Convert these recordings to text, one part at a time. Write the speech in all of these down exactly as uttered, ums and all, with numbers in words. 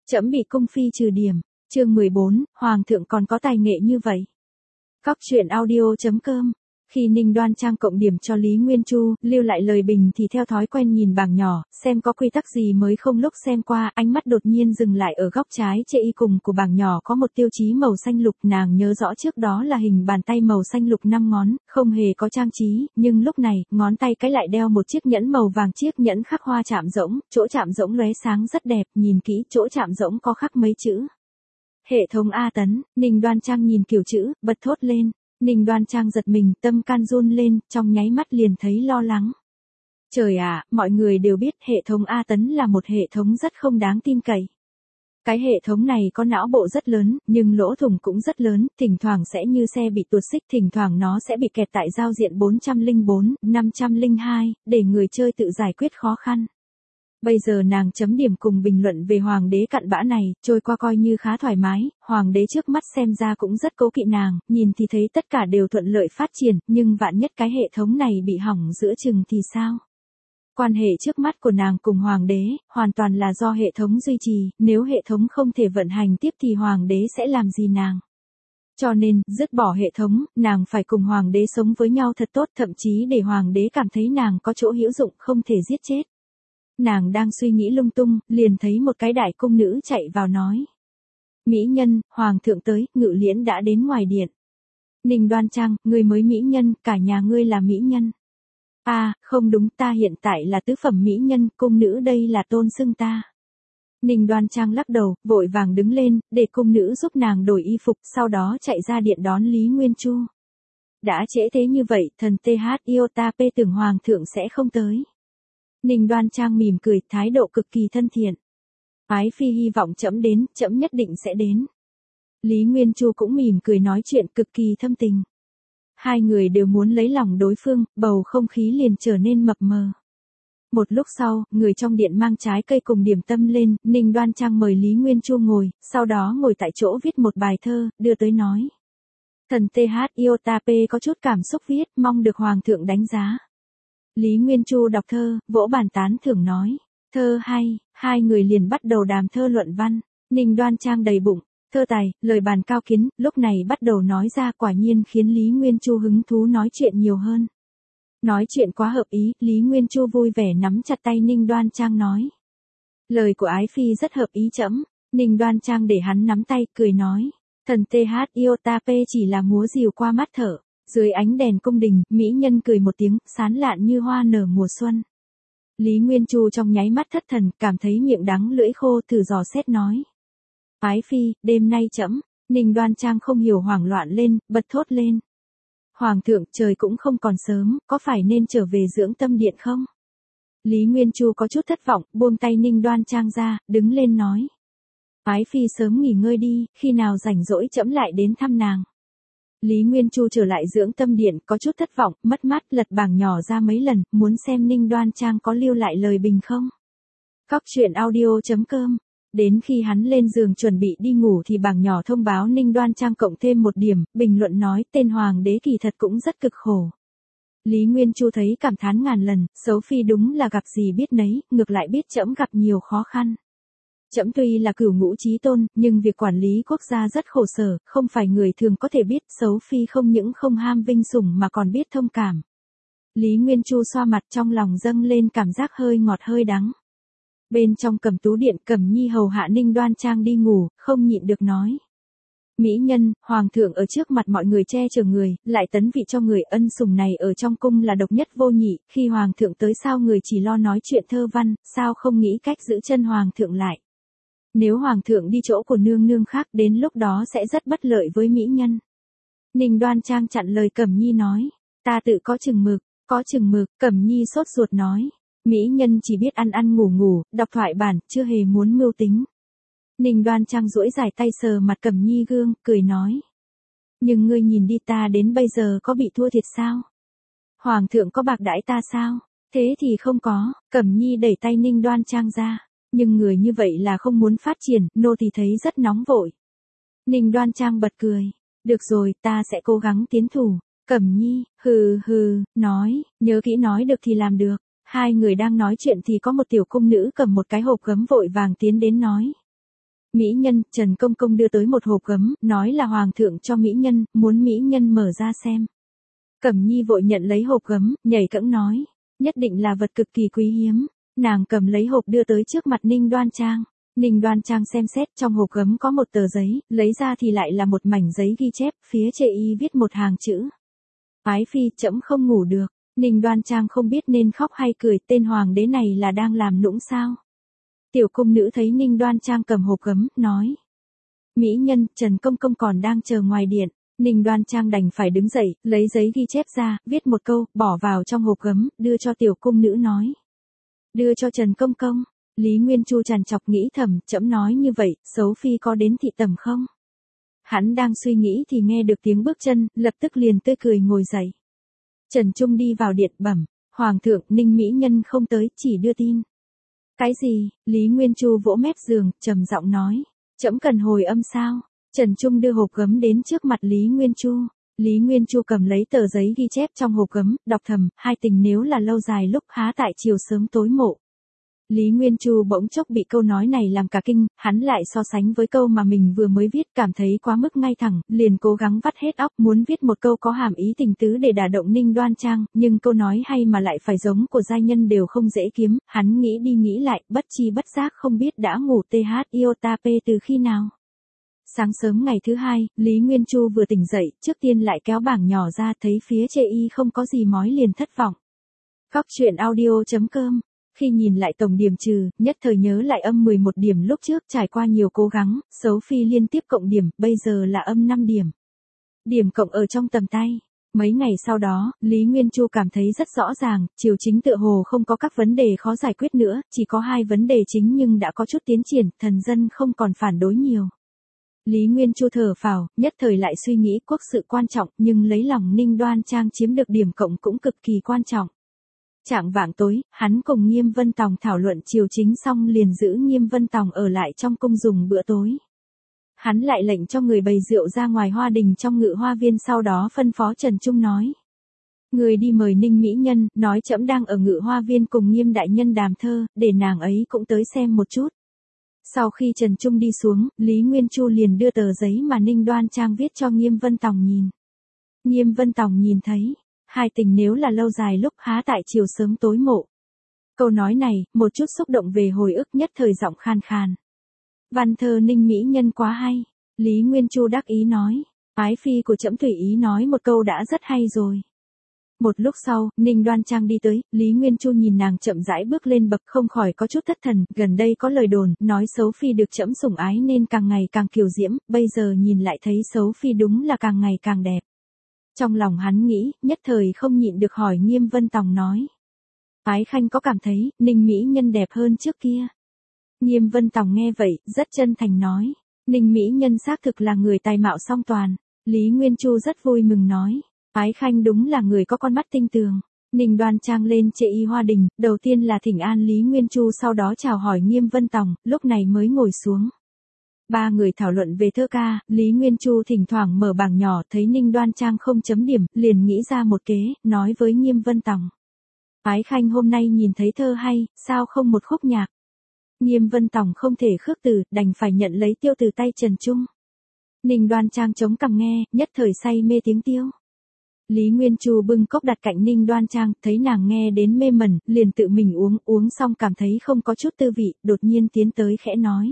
Trẫm bị cung phi trừ điểm. Chương mười bốn, Hoàng thượng còn có tài nghệ như vậy. Cóc truyện audio chấm com. Khi Ninh Đoan Trang cộng điểm cho Lý Nguyên Chu, lưu lại lời bình thì theo thói quen nhìn bảng nhỏ, xem có quy tắc gì mới không. Lúc xem qua, ánh mắt đột nhiên dừng lại ở góc trái chê y cùng của bảng nhỏ có một tiêu chí màu xanh lục. Nàng nhớ rõ trước đó là hình bàn tay màu xanh lục năm ngón, không hề có trang trí, nhưng lúc này, ngón tay cái lại đeo một chiếc nhẫn màu vàng. Chiếc nhẫn khắc hoa chạm rỗng, chỗ chạm rỗng lóe sáng rất đẹp, nhìn kỹ chỗ chạm rỗng có khắc mấy chữ. Hệ thống A Tấn. Ninh Đoan Trang nhìn kiểu chữ, bật thốt lên. Ninh Đoan Trang giật mình, tâm can run lên, trong nháy mắt liền thấy lo lắng. Trời ạ, mọi người đều biết hệ thống A Tấn là một hệ thống rất không đáng tin cậy. Cái hệ thống này có não bộ rất lớn, nhưng lỗ thủng cũng rất lớn, thỉnh thoảng sẽ như xe bị tuột xích, thỉnh thoảng nó sẽ bị kẹt tại giao diện bốn trăm lẻ bốn, năm trăm lẻ hai, để người chơi tự giải quyết khó khăn. Bây giờ nàng chấm điểm cùng bình luận về hoàng đế cặn bã này, trôi qua coi như khá thoải mái, hoàng đế trước mắt xem ra cũng rất cố kỵ nàng, nhìn thì thấy tất cả đều thuận lợi phát triển, nhưng vạn nhất cái hệ thống này bị hỏng giữa chừng thì sao? Quan hệ trước mắt của nàng cùng hoàng đế, hoàn toàn là do hệ thống duy trì, nếu hệ thống không thể vận hành tiếp thì hoàng đế sẽ làm gì nàng? Cho nên, dứt bỏ hệ thống, nàng phải cùng hoàng đế sống với nhau thật tốt, thậm chí để hoàng đế cảm thấy nàng có chỗ hữu dụng, không thể giết chết. Nàng đang suy nghĩ lung tung, liền thấy một cái đại cung nữ chạy vào nói. Mỹ nhân, hoàng thượng tới, Ngự Liễn đã đến ngoài điện. Ninh Đoan Trang, ngươi mới mỹ nhân, cả nhà ngươi là mỹ nhân. À, không đúng, ta hiện tại là tứ phẩm mỹ nhân, cung nữ đây là tôn xưng ta. Ninh Đoan Trang lắc đầu, vội vàng đứng lên, để cung nữ giúp nàng đổi y phục, sau đó chạy ra điện đón Lý Nguyên Chu. Đã trễ thế như vậy, thần tê hát Iota P tưởng hoàng thượng sẽ không tới. Ninh Đoan Trang mỉm cười, thái độ cực kỳ thân thiện. Ái phi hy vọng trẫm đến, trẫm nhất định sẽ đến. Lý Nguyên Chu cũng mỉm cười nói chuyện cực kỳ thâm tình. Hai người đều muốn lấy lòng đối phương, bầu không khí liền trở nên mập mờ. Một lúc sau, người trong điện mang trái cây cùng điểm tâm lên, Ninh Đoan Trang mời Lý Nguyên Chu ngồi, sau đó ngồi tại chỗ viết một bài thơ, đưa tới nói. Thần tê hát Iota P có chút cảm xúc viết, mong được hoàng thượng đánh giá. Lý Nguyên Chu đọc thơ, vỗ bàn tán thưởng nói, thơ hay, hai người liền bắt đầu đàm thơ luận văn. Ninh Đoan Trang đầy bụng, thơ tài, lời bàn cao kiến, lúc này bắt đầu nói ra, quả nhiên khiến Lý Nguyên Chu hứng thú nói chuyện nhiều hơn. Nói chuyện quá hợp ý, Lý Nguyên Chu vui vẻ nắm chặt tay Ninh Đoan Trang nói. Lời của ái phi rất hợp ý trẫm. Ninh Đoan Trang để hắn nắm tay, cười nói, thần tê hát Iota P chỉ là múa rìu qua mắt thở. Dưới ánh đèn cung đình, mỹ nhân cười một tiếng, sán lạn như hoa nở mùa xuân. Lý Nguyên Chu trong nháy mắt thất thần, cảm thấy miệng đắng lưỡi khô, thử dò xét nói. Ái phi, đêm nay trẫm. Ninh Đoan Trang không hiểu hoảng loạn lên, bật thốt lên. Hoàng thượng, trời cũng không còn sớm, có phải nên trở về dưỡng tâm điện không? Lý Nguyên Chu có chút thất vọng, buông tay Ninh Đoan Trang ra, đứng lên nói. Ái phi sớm nghỉ ngơi đi, khi nào rảnh rỗi trẫm lại đến thăm nàng. Lý Nguyên Chu trở lại dưỡng tâm điện, có chút thất vọng, mất mát, lật bảng nhỏ ra mấy lần, muốn xem Ninh Đoan Trang có lưu lại lời bình không. Cóc truyện audio chấm com. Đến khi hắn lên giường chuẩn bị đi ngủ thì bảng nhỏ thông báo Ninh Đoan Trang cộng thêm một điểm, bình luận nói tên hoàng đế kỳ thật cũng rất cực khổ. Lý Nguyên Chu thấy cảm thán ngàn lần, xấu phi đúng là gặp gì biết nấy, ngược lại biết trẫm gặp nhiều khó khăn. Trẫm tuy là cửu ngũ chí tôn, nhưng việc quản lý quốc gia rất khổ sở, không phải người thường có thể biết, xấu phi không những không ham vinh sủng mà còn biết thông cảm. Lý Nguyên Chu xoa mặt, trong lòng dâng lên cảm giác hơi ngọt hơi đắng. Bên trong Cẩm Tú điện, Cẩm Nhi hầu hạ Ninh Đoan Trang đi ngủ, không nhịn được nói. Mỹ nhân, hoàng thượng ở trước mặt mọi người che chở người, lại tấn vị cho người, ân sủng này ở trong cung là độc nhất vô nhị, khi hoàng thượng tới sao người chỉ lo nói chuyện thơ văn, sao không nghĩ cách giữ chân hoàng thượng lại. Nếu hoàng thượng đi chỗ của nương nương khác, đến lúc đó sẽ rất bất lợi với mỹ nhân. Ninh Đoan Trang chặn lời Cẩm Nhi nói, ta tự có chừng mực, có chừng mực, Cẩm Nhi sốt ruột nói, mỹ nhân chỉ biết ăn ăn ngủ ngủ, đọc thoại bản, chưa hề muốn mưu tính. Ninh Đoan Trang duỗi dài tay sờ mặt Cẩm Nhi gương, cười nói, nhưng ngươi nhìn đi, ta đến bây giờ có bị thua thiệt sao? Hoàng thượng có bạc đãi ta sao? Thế thì không có. Cẩm Nhi đẩy tay Ninh Đoan Trang ra. Nhưng người như vậy là không muốn phát triển, nô tỳ thấy rất nóng vội. Ninh Đoan Trang bật cười. Được rồi, ta sẽ cố gắng tiến thủ. Cẩm Nhi, hừ hừ, nói, nhớ kỹ nói được thì làm được. Hai người đang nói chuyện thì có một tiểu cung nữ cầm một cái hộp gấm vội vàng tiến đến nói. Mỹ nhân, Trần Công Công đưa tới một hộp gấm, nói là hoàng thượng cho mỹ nhân, muốn mỹ nhân mở ra xem. Cẩm Nhi vội nhận lấy hộp gấm, nhảy cẫng nói, nhất định là vật cực kỳ quý hiếm. Nàng cầm lấy hộp đưa tới trước mặt Ninh Đoan Trang. Ninh Đoan Trang xem xét, trong hộp gấm có một tờ giấy, lấy ra thì lại là một mảnh giấy ghi chép, phía trên y viết một hàng chữ. Ái phi, trẫm không ngủ được. Ninh Đoan Trang không biết nên khóc hay cười, tên hoàng đế này là đang làm nũng sao? Tiểu cung nữ thấy Ninh Đoan Trang cầm hộp gấm, nói. Mỹ nhân, Trần Công Công còn đang chờ ngoài điện. Ninh Đoan Trang đành phải đứng dậy, lấy giấy ghi chép ra, viết một câu, bỏ vào trong hộp gấm, đưa cho tiểu cung nữ nói. Đưa cho Trần Công Công. Lý Nguyên Chu trằn trọc nghĩ thầm, trẫm nói như vậy, xấu phi có đến thị tầm không? Hắn đang suy nghĩ thì nghe được tiếng bước chân, lập tức liền tươi cười ngồi dậy. Trần Trung đi vào điện bẩm, Hoàng thượng, Ninh mỹ nhân không tới, chỉ đưa tin. Cái gì? Lý Nguyên Chu vỗ mép giường, trầm giọng nói. Trẫm cần hồi âm sao? Trần Trung đưa hộp gấm đến trước mặt Lý Nguyên Chu. Lý Nguyên Chu cầm lấy tờ giấy ghi chép trong hộp gấm, đọc thầm, hai tình nếu là lâu dài lúc há tại chiều sớm tối mộ. Lý Nguyên Chu bỗng chốc bị câu nói này làm cả kinh, hắn lại so sánh với câu mà mình vừa mới viết, cảm thấy quá mức ngay thẳng, liền cố gắng vắt hết óc muốn viết một câu có hàm ý tình tứ để đả động Ninh Đoan Trang, nhưng câu nói hay mà lại phải giống của giai nhân đều không dễ kiếm, hắn nghĩ đi nghĩ lại, bất chi bất giác không biết đã ngủ th iota p từ khi nào. Sáng sớm ngày thứ hai, Lý Nguyên Chu vừa tỉnh dậy, trước tiên lại kéo bảng nhỏ ra thấy phía chê y không có gì mói liền thất vọng. Cóc truyện audio chấm com. Khi nhìn lại tổng điểm trừ, nhất thời nhớ lại âm mười một điểm lúc trước trải qua nhiều cố gắng, xấu phi liên tiếp cộng điểm, bây giờ là âm năm điểm. Điểm cộng ở trong tầm tay. Mấy ngày sau đó, Lý Nguyên Chu cảm thấy rất rõ ràng, triều chính tựa hồ không có các vấn đề khó giải quyết nữa, chỉ có hai vấn đề chính nhưng đã có chút tiến triển, thần dân không còn phản đối nhiều. Lý Nguyên Chu thở phào, nhất thời lại suy nghĩ quốc sự quan trọng, nhưng lấy lòng Ninh Đoan Trang chiếm được điểm cộng cũng cực kỳ quan trọng. Trạng vạng tối, hắn cùng Nghiêm Vân Tòng thảo luận triều chính xong liền giữ Nghiêm Vân Tòng ở lại trong cung dùng bữa tối. Hắn lại lệnh cho người bày rượu ra ngoài hoa đình trong ngự hoa viên, sau đó phân phó Trần Trung nói. Người đi mời Ninh mỹ nhân, nói trẫm đang ở ngự hoa viên cùng Nghiêm đại nhân đàm thơ, để nàng ấy cũng tới xem một chút. Sau khi Trần Trung đi xuống, Lý Nguyên Chu liền đưa tờ giấy mà Ninh Đoan Trang viết cho Nghiêm Vân Tòng nhìn. Nghiêm Vân Tòng nhìn thấy. Hai tình nếu là lâu dài lúc há tại chiều sớm tối mộ. Câu nói này, một chút xúc động về hồi ức nhất thời giọng khan khan. Văn thơ Ninh mỹ nhân quá hay. Lý Nguyên Chu đắc ý nói. Ái phi của trẫm tùy ý nói một câu đã rất hay rồi. Một lúc sau, Ninh Đoan Trang đi tới, Lý Nguyên Chu nhìn nàng chậm rãi bước lên bậc không khỏi có chút thất thần, gần đây có lời đồn, nói xấu phi được trẫm sủng ái nên càng ngày càng kiều diễm, bây giờ nhìn lại thấy xấu phi đúng là càng ngày càng đẹp. Trong lòng hắn nghĩ, nhất thời không nhịn được hỏi Nghiêm Vân Tòng nói. Ái khanh có cảm thấy, Ninh mỹ nhân đẹp hơn trước kia? Nghiêm Vân Tòng nghe vậy, rất chân thành nói. Ninh mỹ nhân xác thực là người tài mạo song toàn. Lý Nguyên Chu rất vui mừng nói. Ái khanh đúng là người có con mắt tinh tường. Ninh Đoan Trang lên chệ y hoa đình, đầu tiên là thỉnh an Lý Nguyên Chu, sau đó chào hỏi Nghiêm Vân Tòng, lúc này mới ngồi xuống. Ba người thảo luận về thơ ca, Lý Nguyên Chu thỉnh thoảng mở bảng nhỏ, thấy Ninh Đoan Trang không chấm điểm, liền nghĩ ra một kế, nói với Nghiêm Vân Tòng. Ái khanh hôm nay nhìn thấy thơ hay, sao không một khúc nhạc? Nghiêm Vân Tòng không thể khước từ, đành phải nhận lấy tiêu từ tay Trần Trung. Ninh Đoan Trang chống cằm nghe, nhất thời say mê tiếng tiêu. Lý Nguyên Chu bưng cốc đặt cạnh Ninh Đoan Trang, thấy nàng nghe đến mê mẩn, liền tự mình uống, uống xong cảm thấy không có chút tư vị, đột nhiên tiến tới khẽ nói.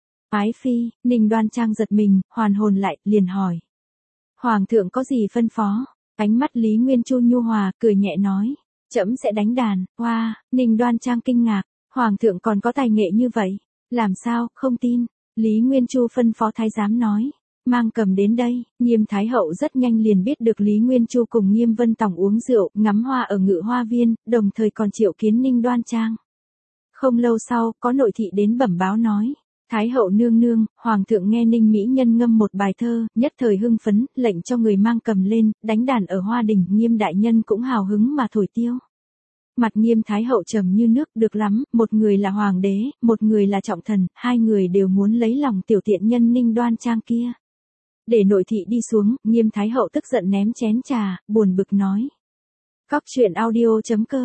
Ái phi, Ninh Đoan Trang giật mình, hoàn hồn lại, liền hỏi. Hoàng thượng có gì phân phó? Ánh mắt Lý Nguyên Chu nhu hòa, cười nhẹ nói. Trẫm sẽ đánh đàn, hoa, wow. Ninh Đoan Trang kinh ngạc, Hoàng thượng còn có tài nghệ như vậy? Làm sao, không tin? Lý Nguyên Chu phân phó thái giám nói. Mang cầm đến đây, Nghiêm Thái Hậu rất nhanh liền biết được Lý Nguyên Chu cùng Nghiêm Vân Tòng uống rượu, ngắm hoa ở ngự hoa viên, đồng thời còn triệu kiến Ninh Đoan Trang. Không lâu sau, có nội thị đến bẩm báo nói. Thái hậu nương nương, hoàng thượng nghe Ninh mỹ nhân ngâm một bài thơ, nhất thời hưng phấn, lệnh cho người mang cầm lên, đánh đàn ở hoa đình, Nghiêm đại nhân cũng hào hứng mà thổi tiêu. Mặt Nghiêm Thái hậu trầm như nước, được lắm, một người là hoàng đế, một người là trọng thần, hai người đều muốn lấy lòng tiểu tiện nhân Ninh Đoan Trang kia. Để nội thị đi xuống, Nghiêm Thái hậu tức giận ném chén trà, buồn bực nói. Cóc truyện audio chấm com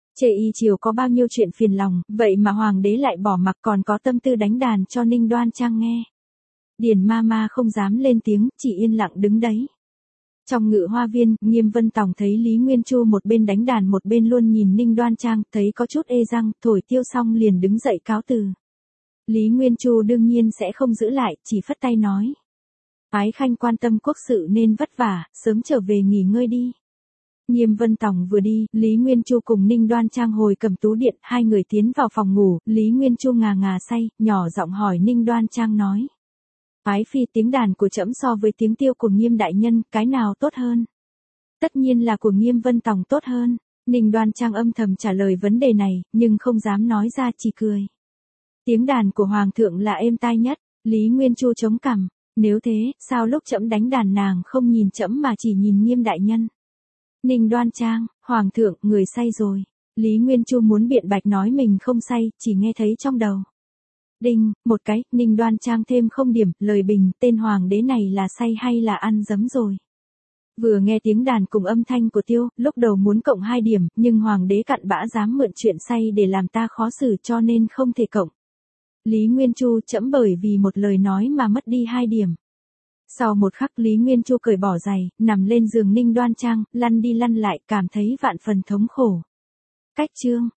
Chê y triều có bao nhiêu chuyện phiền lòng, vậy mà hoàng đế lại bỏ mặc còn có tâm tư đánh đàn cho Ninh Đoan Trang nghe. Điền ma ma không dám lên tiếng, chỉ yên lặng đứng đấy. Trong ngự hoa viên, Nghiêm Vân Tòng thấy Lý Nguyên Chu một bên đánh đàn một bên luôn nhìn Ninh Đoan Trang, thấy có chút ê răng, thổi tiêu xong liền đứng dậy cáo từ. Lý Nguyên Chu đương nhiên sẽ không giữ lại, chỉ phất tay nói. Ái khanh quan tâm quốc sự nên vất vả, sớm trở về nghỉ ngơi đi. Nghiêm Vân Tòng vừa đi, Lý Nguyên Chu cùng Ninh Đoan Trang hồi cầm tú điện, hai người tiến vào phòng ngủ, Lý Nguyên Chu ngà ngà say, nhỏ giọng hỏi Ninh Đoan Trang nói. Ái phi, tiếng đàn của trẫm so với tiếng tiêu của Nghiêm đại nhân, cái nào tốt hơn? Tất nhiên là của Nghiêm Vân Tòng tốt hơn. Ninh Đoan Trang âm thầm trả lời vấn đề này, nhưng không dám nói ra, chỉ cười. Tiếng đàn của hoàng thượng là êm tai nhất. Lý Nguyên Chu chống cằm. Nếu thế, sao lúc trẫm đánh đàn nàng không nhìn trẫm mà chỉ nhìn Nghiêm đại nhân? Ninh Đoan Trang, hoàng thượng, người say rồi. Lý Nguyên Chu muốn biện bạch nói mình không say, chỉ nghe thấy trong đầu. Đinh, một cái, Ninh Đoan Trang thêm không điểm, lời bình, tên hoàng đế này là say hay là ăn dấm rồi. Vừa nghe tiếng đàn cùng âm thanh của tiêu, lúc đầu muốn cộng hai điểm, nhưng hoàng đế cặn bã dám mượn chuyện say để làm ta khó xử cho nên không thể cộng. Lý Nguyên Chu, trẫm bởi vì một lời nói mà mất đi hai điểm. Sau một khắc Lý Nguyên Chu cởi bỏ giày, nằm lên giường Ninh Đoan Trang, lăn đi lăn lại, cảm thấy vạn phần thống khổ. Cách chương.